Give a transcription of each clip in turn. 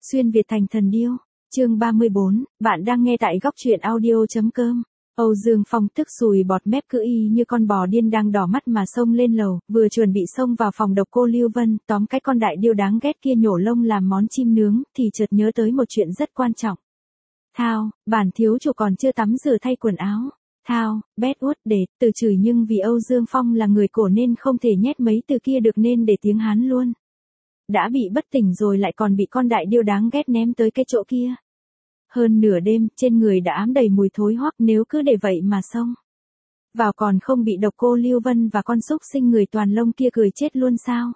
Xuyên Việt thành thần điêu, chương 34, bạn đang nghe tại góc truyện audio.com. Âu Dương Phong tức sùi bọt mép cứ y như con bò điên đang đỏ mắt mà xông lên lầu, vừa chuẩn bị xông vào phòng độc cô Lưu Vân, tóm cái con đại điêu đáng ghét kia nhổ lông làm món chim nướng, thì chợt nhớ tới một chuyện rất quan trọng. Thao, bản thiếu chủ còn chưa tắm rửa thay quần áo. Thao, bét uất để, từ chửi nhưng vì Âu Dương Phong là người cổ nên không thể nhét mấy từ kia được nên để tiếng Hán luôn. Đã bị bất tỉnh rồi lại còn bị con đại điêu đáng ghét ném tới cái chỗ kia. Hơn nửa đêm, trên người đã ám đầy mùi thối hoắc, nếu cứ để vậy mà xông vào còn không bị độc cô Lưu Vân và con xúc sinh người toàn lông kia cười chết luôn sao?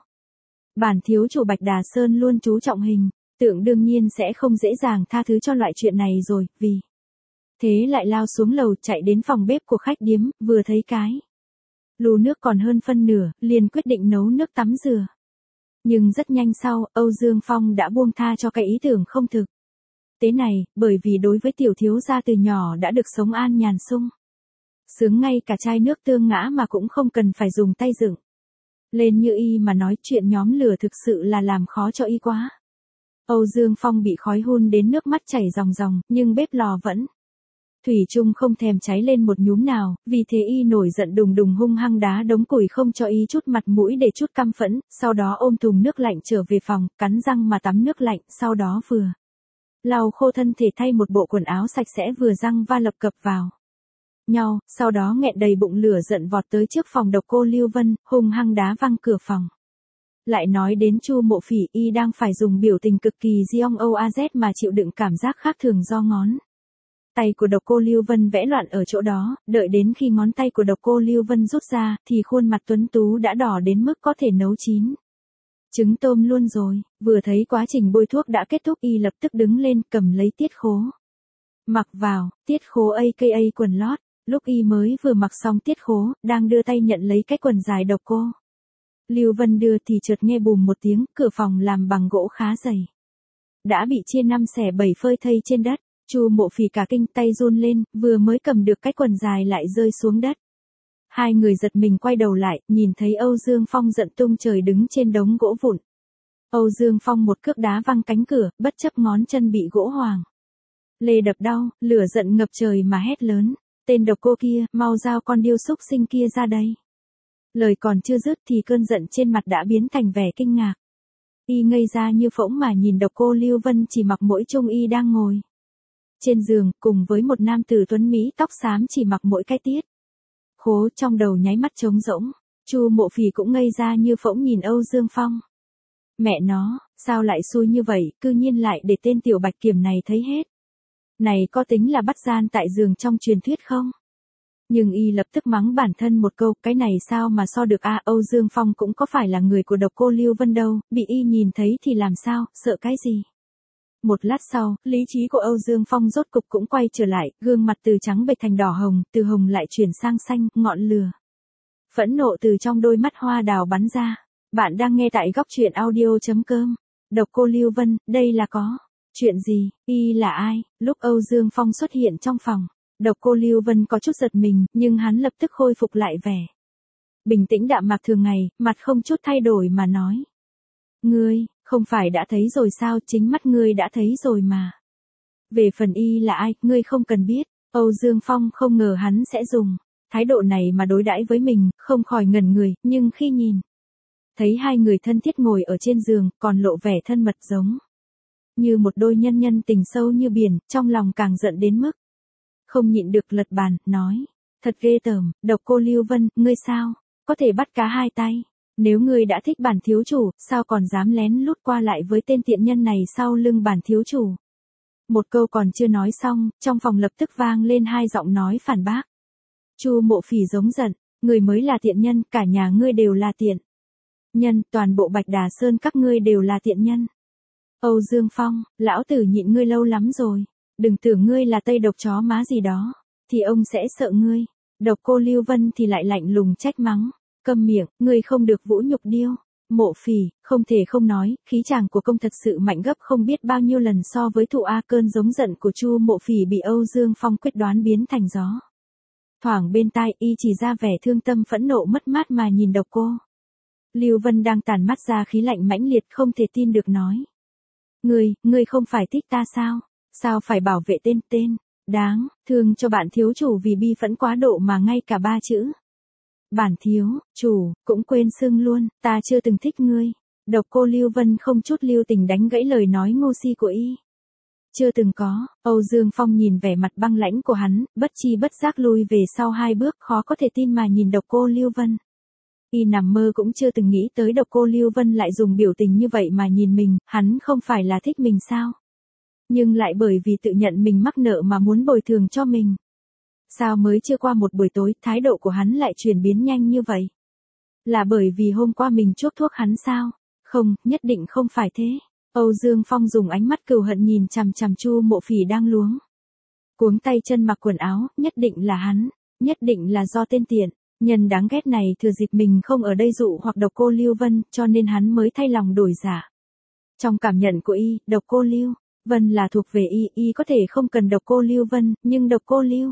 Bản thiếu chủ Bạch Đà Sơn luôn chú trọng hình tượng, đương nhiên sẽ không dễ dàng tha thứ cho loại chuyện này rồi, vì thế lại lao xuống lầu chạy đến phòng bếp của khách điếm, vừa thấy cái lu nước còn hơn phân nửa, liền quyết định nấu nước tắm rửa. Nhưng rất nhanh sau, Âu Dương Phong đã buông tha cho cái ý tưởng không thực tế này, bởi vì đối với tiểu thiếu gia từ nhỏ đã được sống an nhàn sung sướng, ngay cả chai nước tương ngã mà cũng không cần phải dùng tay dựng lên như y mà nói chuyện nhóm lửa thực sự là làm khó cho y quá. Âu Dương Phong bị khói hun đến nước mắt chảy ròng ròng, nhưng bếp lò vẫn thủy chung không thèm cháy lên một nhúm nào, vì thế y nổi giận đùng đùng hung hăng đá đống củi không cho y chút mặt mũi để chút căm phẫn, sau đó ôm thùng nước lạnh trở về phòng, cắn răng mà tắm nước lạnh, sau đó vừa lau khô thân thể thay một bộ quần áo sạch sẽ vừa răng va lập cập vào nhau, sau đó nghẹn đầy bụng lửa giận vọt tới trước phòng độc cô Lưu Vân, hung hăng đá văng cửa phòng. Lại nói đến Chu Mộ Phỉ, y đang phải dùng biểu tình cực kỳ giong oaz mà chịu đựng cảm giác khác thường do ngón tay của độc cô Lưu Vân vẽ loạn ở chỗ đó, đợi đến khi ngón tay của độc cô Lưu Vân rút ra, thì khuôn mặt tuấn tú đã đỏ đến mức có thể nấu chín trứng tôm luôn rồi. Vừa thấy quá trình bôi thuốc đã kết thúc, y lập tức đứng lên cầm lấy tiết khố mặc vào. Tiết khố aka quần lót. Lúc y mới vừa mặc xong tiết khố, đang đưa tay nhận lấy cái quần dài độc cô Lưu Vân đưa thì chợt nghe bùm một tiếng, cửa phòng làm bằng gỗ khá dày đã bị chia 5 xẻ 7 phơi thây trên đất. Chu Mộ Phỉ cả kinh, tay run lên, vừa mới cầm được cái quần dài lại rơi xuống đất. Hai người giật mình quay đầu lại, nhìn thấy Âu Dương Phong giận tung trời đứng trên đống gỗ vụn. Âu Dương Phong một cước đá văng cánh cửa, bất chấp ngón chân bị gỗ hoàng lê đập đau, lửa giận ngập trời mà hét lớn: tên độc cô kia, mau giao con điêu xúc sinh kia ra đây. Lời còn chưa dứt thì cơn giận trên mặt đã biến thành vẻ kinh ngạc. Y ngây ra như phỗng mà nhìn độc cô Lưu Vân chỉ mặc mỗi trung y đang ngồi trên giường, cùng với một nam tử tuấn mỹ tóc xám chỉ mặc mỗi cái tiết khố, trong đầu nháy mắt trống rỗng. Chu Mộ Phỉ cũng ngây ra như phỗng nhìn Âu Dương Phong. Mẹ nó, sao lại xui như vậy, cư nhiên lại để tên tiểu bạch kiểm này thấy hết. Này có tính là bắt gian tại giường trong truyền thuyết không? Nhưng y lập tức mắng bản thân một câu, cái này sao mà so được a, Âu Dương Phong cũng có phải là người của độc cô Lưu Vân đâu, bị y nhìn thấy thì làm sao, sợ cái gì? Một lát sau, lý trí của Âu Dương Phong rốt cục cũng quay trở lại, gương mặt từ trắng bệch thành đỏ hồng, từ hồng lại chuyển sang xanh, ngọn lửa phẫn nộ từ trong đôi mắt hoa đào bắn ra. Bạn đang nghe tại góc truyện audio.com. Độc cô Lưu Vân, đây là có chuyện gì, y là ai? Lúc Âu Dương Phong xuất hiện trong phòng, độc cô Lưu Vân có chút giật mình, nhưng hắn lập tức khôi phục lại vẻ bình tĩnh đạm mạc thường ngày, mặt không chút thay đổi mà nói: Ngươi, không phải đã thấy rồi sao, chính mắt ngươi đã thấy rồi mà. Về phần y là ai, ngươi không cần biết. Âu Dương Phong không ngờ hắn sẽ dùng thái độ này mà đối đãi với mình, không khỏi ngẩn người, nhưng khi nhìn thấy hai người thân thiết ngồi ở trên giường, còn lộ vẻ thân mật giống như một đôi nhân nhân tình sâu như biển, trong lòng càng giận đến mức không nhịn được lật bàn, nói: Thật ghê tởm, độc cô Lưu Vân, ngươi sao có thể bắt cá hai tay? Nếu ngươi đã thích bản thiếu chủ, sao còn dám lén lút qua lại với tên tiện nhân này sau lưng bản thiếu chủ? Một câu còn chưa nói xong, trong phòng lập tức vang lên hai giọng nói phản bác. Chu Mộ Phỉ giống giận: Ngươi mới là tiện nhân, cả nhà ngươi đều là tiện nhân, toàn bộ Bạch Đà Sơn các ngươi đều là tiện nhân. Âu Dương Phong, lão tử nhịn ngươi lâu lắm rồi, đừng tưởng ngươi là tây độc chó má gì đó, thì ông sẽ sợ ngươi. Độc cô Lưu Vân thì lại lạnh lùng trách mắng: Câm miệng, ngươi không được vũ nhục điêu. Mộ Phỉ, không thể không nói, khí chàng của công thật sự mạnh gấp không biết bao nhiêu lần so với thụ a. Cơn giống giận của Chu Mộ Phỉ bị Âu Dương Phong quyết đoán biến thành gió thoảng bên tai, y chỉ ra vẻ thương tâm phẫn nộ mất mát mà nhìn độc cô Lưu Vân đang tản mắt ra khí lạnh mãnh liệt, không thể tin được nói: Ngươi không phải thích ta sao? Sao phải bảo vệ tên? Đáng, thương cho bạn thiếu chủ vì bi phẫn quá độ mà ngay cả 3 chữ. Bản thiếu, chủ, cũng quên xưng luôn, ta chưa từng thích ngươi. Độc Cô Lưu Vân không chút lưu tình đánh gãy lời nói ngu si của y. Chưa từng có, Âu Dương Phong nhìn vẻ mặt băng lãnh của hắn, bất chi bất giác lui về sau 2 bước, khó có thể tin mà nhìn Độc Cô Lưu Vân. Y nằm mơ cũng chưa từng nghĩ tới Độc Cô Lưu Vân lại dùng biểu tình như vậy mà nhìn mình, hắn không phải là thích mình sao? Nhưng lại bởi vì tự nhận mình mắc nợ mà muốn bồi thường cho mình. Sao mới chưa qua một buổi tối, thái độ của hắn lại chuyển biến nhanh như vậy? Là bởi vì hôm qua mình chuốc thuốc hắn sao? Không, nhất định không phải thế. Âu Dương Phong dùng ánh mắt cừu hận nhìn chằm chằm Chu Mộ Phỉ đang luống cuống tay chân mặc quần áo, nhất định là hắn, nhất định là do tên tiện, nhân đáng ghét này thừa dịp mình không ở đây dụ hoặc Độc Cô Lưu Vân, cho nên hắn mới thay lòng đổi dạ. Trong cảm nhận của y, Độc Cô Lưu Vân là thuộc về y có thể không cần Độc Cô Lưu Vân, nhưng Độc Cô Lưu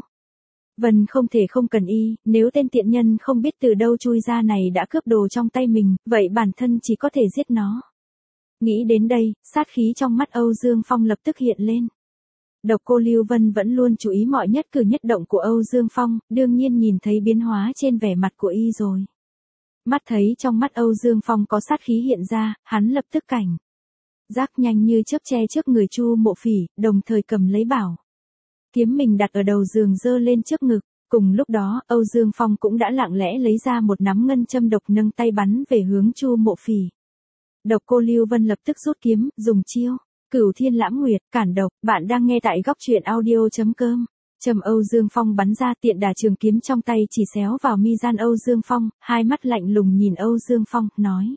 Vân không thể không cần y, nếu tên tiện nhân không biết từ đâu chui ra này đã cướp đồ trong tay mình, vậy bản thân chỉ có thể giết nó. Nghĩ đến đây, sát khí trong mắt Âu Dương Phong lập tức hiện lên. Độc Cô Lưu Vân vẫn luôn chú ý mọi nhất cử nhất động của Âu Dương Phong, đương nhiên nhìn thấy biến hóa trên vẻ mặt của y rồi. Mắt thấy trong mắt Âu Dương Phong có sát khí hiện ra, hắn lập tức cảnh giác nhanh như chớp che trước người Chu Mộ Phỉ, đồng thời cầm lấy bảo kiếm mình đặt ở đầu giường giơ lên trước ngực. Cùng lúc đó, Âu Dương Phong cũng đã lặng lẽ lấy ra một nắm ngân châm độc nâng tay bắn về hướng Chu Mộ Phỉ. Độc Cô Lưu Vân lập tức rút kiếm, dùng chiêu Cửu Thiên Lãm Nguyệt, cản độc. Bạn đang nghe tại góc truyện audio.com. Châm Âu Dương Phong bắn ra, tiện đà trường kiếm trong tay chỉ xéo vào mi gian Âu Dương Phong, hai mắt lạnh lùng nhìn Âu Dương Phong, nói: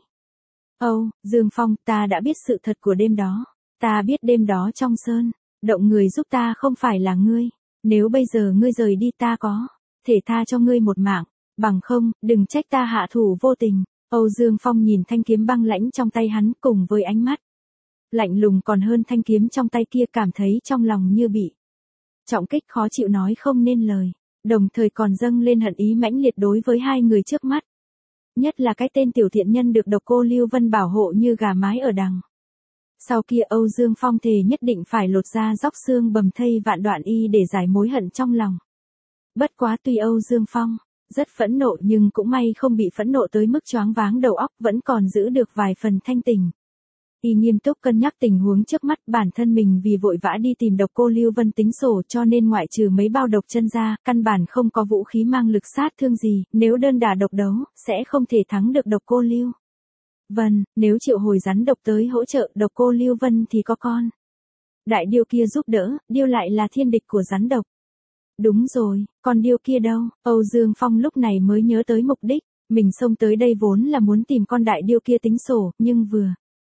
Âu Dương Phong, ta đã biết sự thật của đêm đó. Ta biết đêm đó trong sơn động người giúp ta không phải là ngươi. Nếu bây giờ ngươi rời đi ta có thể tha cho ngươi một mạng, bằng không, đừng trách ta hạ thủ vô tình. Âu Dương Phong nhìn thanh kiếm băng lãnh trong tay hắn cùng với ánh mắt lạnh lùng còn hơn thanh kiếm trong tay kia, cảm thấy trong lòng như bị trọng kích khó chịu nói không nên lời, đồng thời còn dâng lên hận ý mãnh liệt đối với hai người trước mắt. Nhất là cái tên tiểu thiện nhân được Độc Cô Lưu Vân bảo hộ như gà mái ở đằng sau kia. Âu Dương Phong thề nhất định phải lột ra róc xương bầm thây vạn đoạn y để giải mối hận trong lòng. Bất quá tuy Âu Dương Phong rất phẫn nộ nhưng cũng may không bị phẫn nộ tới mức choáng váng đầu óc, vẫn còn giữ được vài phần thanh tỉnh. Y nghiêm túc cân nhắc tình huống trước mắt, bản thân mình vì vội vã đi tìm Độc Cô Lưu Vân tính sổ cho nên ngoại trừ mấy bao độc chân ra, căn bản không có vũ khí mang lực sát thương gì, nếu đơn đả độc đấu, sẽ không thể thắng được Độc Cô Lưu Vân. Nếu triệu hồi rắn độc tới hỗ trợ Độc Cô Lưu Vân thì có con đại điêu kia giúp đỡ, điêu lại là thiên địch của rắn độc. Đúng rồi, con điêu kia đâu? Âu Dương Phong lúc này mới nhớ tới mục đích, mình xông tới đây vốn là muốn tìm con đại điêu kia tính sổ, nhưng vừa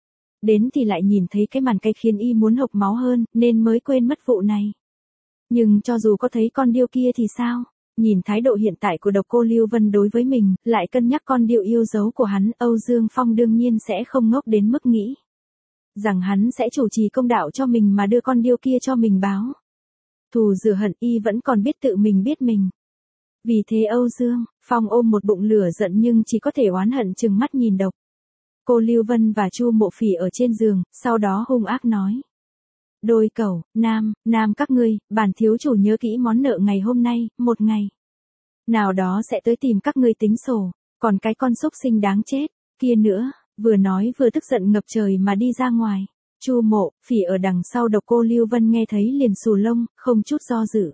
đến thì lại nhìn thấy cái màn cây khiến y muốn hộc máu hơn, nên mới quên mất vụ này. Nhưng cho dù có thấy con điêu kia thì sao? Nhìn thái độ hiện tại của Độc Cô Lưu Vân đối với mình, lại cân nhắc con điêu yêu dấu của hắn, Âu Dương Phong đương nhiên sẽ không ngốc đến mức nghĩ rằng hắn sẽ chủ trì công đạo cho mình mà đưa con điêu kia cho mình báo thù rửa hận. Y vẫn còn biết tự mình biết mình. Vì thế Âu Dương Phong ôm một bụng lửa giận nhưng chỉ có thể oán hận chừng mắt nhìn Độc Cô Lưu Vân và Chu Mộ Phỉ ở trên giường, sau đó hung ác nói: Đôi cẩu, nam các ngươi, bản thiếu chủ nhớ kỹ món nợ ngày hôm nay, một ngày nào đó sẽ tới tìm các ngươi tính sổ, còn cái con xúc sinh đáng chết kia nữa. Vừa nói vừa tức giận ngập trời mà đi ra ngoài. Chu Mộ Phỉ ở đằng sau Độc Cô Lưu Vân nghe thấy liền xù lông, không chút do dự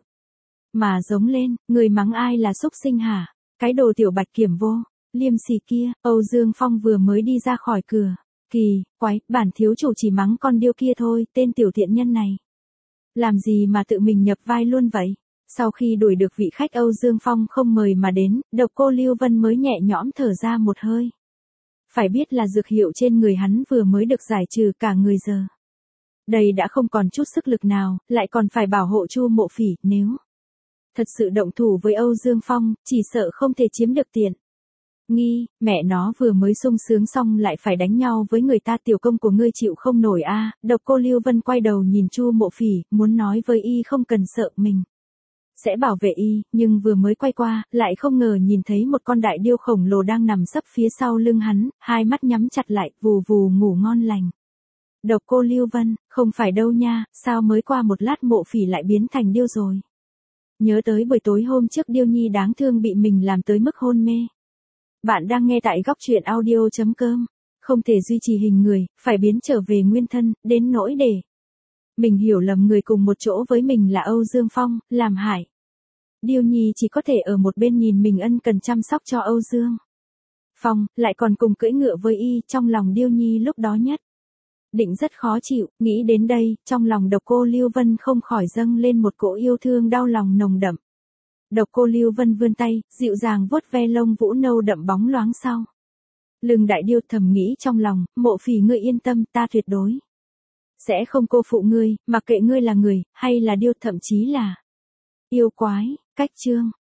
mà giống lên: Người mắng ai là xúc sinh hả? Cái đồ tiểu bạch kiểm vô liêm sỉ kia. Âu Dương Phong vừa mới đi ra khỏi cửa, kỳ quái, bản thiếu chủ chỉ mắng con điêu kia thôi, tên tiểu thiện nhân này làm gì mà tự mình nhập vai luôn vậy? Sau khi đuổi được vị khách Âu Dương Phong không mời mà đến, Độc Cô Lưu Vân mới nhẹ nhõm thở ra một hơi. Phải biết là dược hiệu trên người hắn vừa mới được giải trừ cả người giờ. Đây đã không còn chút sức lực nào, lại còn phải bảo hộ Chu Mộ Phỉ, nếu thật sự động thủ với Âu Dương Phong, chỉ sợ không thể chiếm được tiện nghi. Mẹ nó vừa mới sung sướng xong lại phải đánh nhau với người ta, tiểu công của ngươi chịu không nổi a. Độc Cô Lưu Vân quay đầu nhìn Chu Mộ Phỉ, muốn nói với y không cần sợ, mình sẽ bảo vệ y, nhưng vừa mới quay qua, lại không ngờ nhìn thấy một con đại điêu khổng lồ đang nằm sấp phía sau lưng hắn, hai mắt nhắm chặt lại, vù vù ngủ ngon lành. Độc Cô Lưu Vân, không phải đâu nha, sao mới qua một lát Mộ Phỉ lại biến thành điêu rồi. Nhớ tới buổi tối hôm trước Điêu Nhi đáng thương bị mình làm tới mức hôn mê. Bạn đang nghe tại góc truyện audio.com. Không thể duy trì hình người, phải biến trở về nguyên thân, đến nỗi để mình hiểu lầm người cùng một chỗ với mình là Âu Dương Phong, làm hại. Điêu Nhi chỉ có thể ở một bên nhìn mình ân cần chăm sóc cho Âu Dương Phong, lại còn cùng cưỡi ngựa với y, trong lòng Điêu Nhi lúc đó nhất định rất khó chịu, nghĩ đến đây, trong lòng Độc Cô Lưu Vân không khỏi dâng lên một cỗ yêu thương đau lòng nồng đậm. Độc Cô Lưu Vân vươn tay, dịu dàng vuốt ve lông vũ nâu đậm bóng loáng sau lưng đại điêu, thầm nghĩ trong lòng, Mộ Phỉ ngươi yên tâm, ta tuyệt đối sẽ không cô phụ ngươi, mặc kệ ngươi là người, hay là điêu, thậm chí là yêu quái. Cách chương